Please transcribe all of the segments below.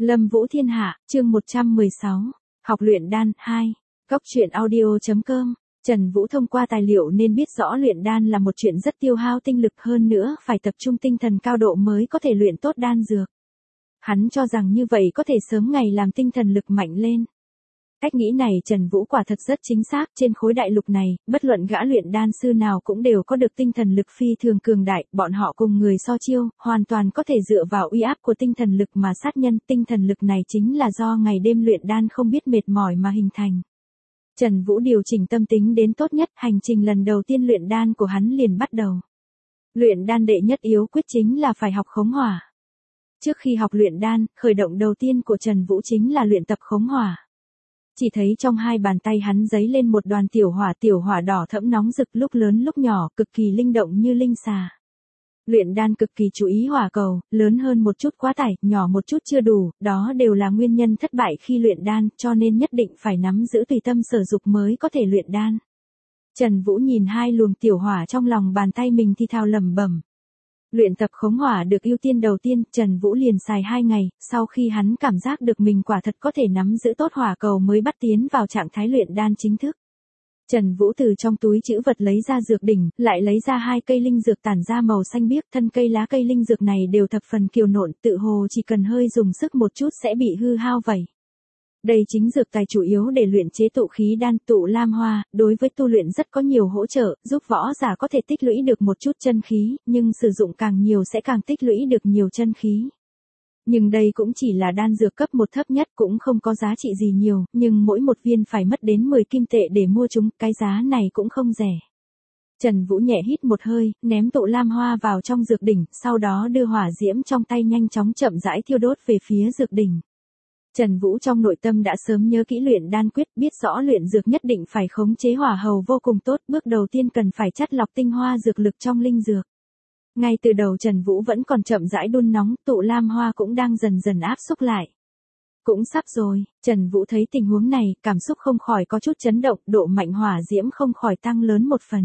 Lâm Vũ Thiên Hạ, chương 116. Học luyện đan 2. Góc truyện audio.com. Trần Vũ thông qua tài liệu nên biết rõ luyện đan là một chuyện rất tiêu hao tinh lực, hơn nữa phải tập trung tinh thần cao độ mới có thể luyện tốt đan dược. Hắn cho rằng như vậy có thể sớm ngày làm tinh thần lực mạnh lên. Cách nghĩ này Trần Vũ quả thật rất chính xác, trên khối đại lục này, bất luận gã luyện đan sư nào cũng đều có được tinh thần lực phi thường cường đại, bọn họ cùng người so chiêu, hoàn toàn có thể dựa vào uy áp của tinh thần lực mà sát nhân, tinh thần lực này chính là do ngày đêm luyện đan không biết mệt mỏi mà hình thành. Trần Vũ điều chỉnh tâm tính đến tốt nhất, hành trình lần đầu tiên luyện đan của hắn liền bắt đầu. Luyện đan đệ nhất yếu quyết chính là phải học khống hỏa. Trước khi học luyện đan, khởi động đầu tiên của Trần Vũ chính là luyện tập khống hỏa. Chỉ thấy trong hai bàn tay hắn giấy lên một đoàn tiểu hỏa đỏ thẫm nóng rực, lúc lớn lúc nhỏ, cực kỳ linh động như linh xà. Luyện đan cực kỳ chú ý hỏa cầu, lớn hơn một chút quá tải, nhỏ một chút chưa đủ, đó đều là nguyên nhân thất bại khi luyện đan, cho nên nhất định phải nắm giữ tùy tâm sở dục mới có thể luyện đan. Trần Vũ nhìn hai luồng tiểu hỏa trong lòng bàn tay mình thì thào lẩm bẩm. Luyện tập khống hỏa được ưu tiên đầu tiên, Trần Vũ liền xài 2 ngày, sau khi hắn cảm giác được mình quả thật có thể nắm giữ tốt hỏa cầu mới bắt tiến vào trạng thái luyện đan chính thức. Trần Vũ từ trong túi trữ vật lấy ra dược đỉnh, lại lấy ra 2 cây linh dược tản ra màu xanh biếc, thân cây lá cây linh dược này đều thập phần kiều nộn, tự hồ chỉ cần hơi dùng sức một chút sẽ bị hư hao vậy. Đây chính dược tài chủ yếu để luyện chế tụ khí đan, tụ lam hoa, đối với tu luyện rất có nhiều hỗ trợ, giúp võ giả có thể tích lũy được một chút chân khí, nhưng sử dụng càng nhiều sẽ càng tích lũy được nhiều chân khí. Nhưng đây cũng chỉ là đan dược cấp 1 thấp nhất, cũng không có giá trị gì nhiều, nhưng mỗi một viên phải mất đến 10 kim tệ để mua chúng, cái giá này cũng không rẻ. Trần Vũ nhẹ hít một hơi, ném tụ lam hoa vào trong dược đỉnh, sau đó đưa hỏa diễm trong tay nhanh chóng chậm rãi thiêu đốt về phía dược đỉnh. Trần Vũ trong nội tâm đã sớm nhớ kỹ luyện đan quyết, biết rõ luyện dược nhất định phải khống chế hỏa hầu vô cùng tốt, bước đầu tiên cần phải chắt lọc tinh hoa dược lực trong linh dược. Ngay từ đầu Trần Vũ vẫn còn chậm rãi đun nóng, tụ lam hoa cũng đang dần dần áp xúc lại. Cũng sắp rồi, Trần Vũ thấy tình huống này, cảm xúc không khỏi có chút chấn động, độ mạnh hỏa diễm không khỏi tăng lớn một phần.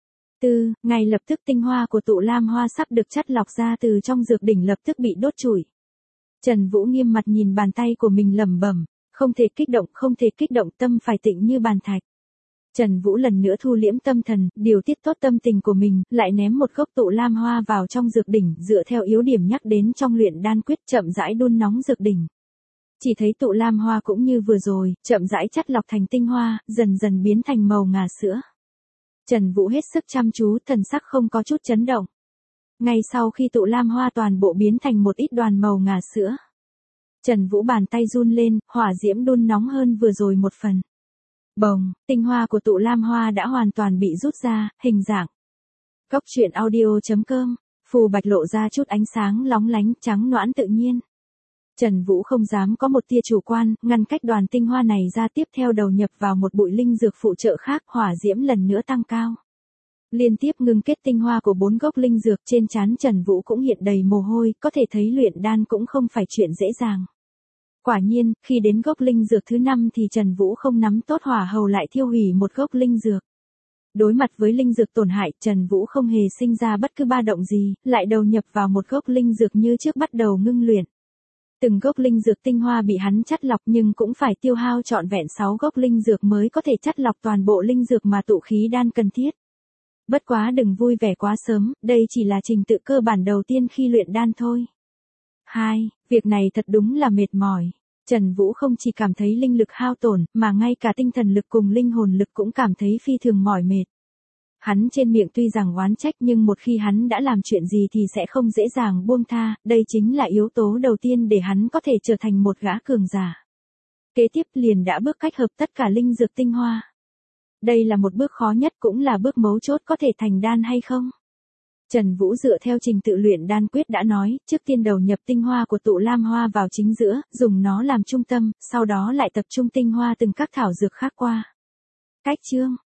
Ngay lập tức tinh hoa của tụ lam hoa sắp được chắt lọc ra từ trong dược đỉnh lập tức bị đốt trụi. Trần Vũ nghiêm mặt nhìn bàn tay của mình lẩm bẩm, không thể kích động, tâm phải tĩnh như bàn thạch. Trần Vũ lần nữa thu liễm tâm thần, điều tiết tốt tâm tình của mình, lại ném một gốc tụ lam hoa vào trong dược đỉnh, dựa theo yếu điểm nhắc đến trong luyện đan quyết, chậm rãi đun nóng dược đỉnh. Chỉ thấy tụ lam hoa cũng như vừa rồi, chậm rãi chắt lọc thành tinh hoa, dần dần biến thành màu ngà sữa. Trần Vũ hết sức chăm chú, thần sắc không có chút chấn động. Ngay sau khi tụ lam hoa toàn bộ biến thành một ít đoàn màu ngà sữa, Trần Vũ bàn tay run lên, hỏa diễm đun nóng hơn vừa rồi một phần. Bồng, tinh hoa của tụ lam hoa đã hoàn toàn bị rút ra, hình dạng. Góc truyện audio.com, phù bạch lộ ra chút ánh sáng lóng lánh, trắng nõn tự nhiên. Trần Vũ không dám có một tia chủ quan, ngăn cách đoàn tinh hoa này ra, tiếp theo đầu nhập vào một bụi linh dược phụ trợ khác, hỏa diễm lần nữa tăng cao. Liên tiếp ngưng kết tinh hoa của 4 gốc linh dược, trên trán Trần Vũ cũng hiện đầy mồ hôi, có thể thấy luyện đan cũng không phải chuyện dễ dàng. Quả nhiên, khi đến gốc linh dược thứ 5 thì Trần Vũ không nắm tốt hỏa hầu lại thiêu hủy một gốc linh dược. Đối mặt với linh dược tổn hại, Trần Vũ không hề sinh ra bất cứ ba động gì, lại đầu nhập vào một gốc linh dược như trước bắt đầu ngưng luyện. Từng gốc linh dược tinh hoa bị hắn chắt lọc, nhưng cũng phải tiêu hao trọn vẹn 6 gốc linh dược mới có thể chắt lọc toàn bộ linh dược mà tụ khí đan cần thiết. Bất quá đừng vui vẻ quá sớm, đây chỉ là trình tự cơ bản đầu tiên khi luyện đan thôi. 2. Việc này thật đúng là mệt mỏi. Trần Vũ không chỉ cảm thấy linh lực hao tổn, mà ngay cả tinh thần lực cùng linh hồn lực cũng cảm thấy phi thường mỏi mệt. Hắn trên miệng tuy rằng oán trách, nhưng một khi hắn đã làm chuyện gì thì sẽ không dễ dàng buông tha, đây chính là yếu tố đầu tiên để hắn có thể trở thành một gã cường giả. Kế tiếp liền đã bước cách hợp tất cả linh dược tinh hoa. Đây là một bước khó nhất, cũng là bước mấu chốt có thể thành đan hay không. Trần Vũ dựa theo trình tự luyện đan quyết đã nói, trước tiên đầu nhập tinh hoa của tụ lam hoa vào chính giữa, dùng nó làm trung tâm, sau đó lại tập trung tinh hoa từng các thảo dược khác qua. Cách chương,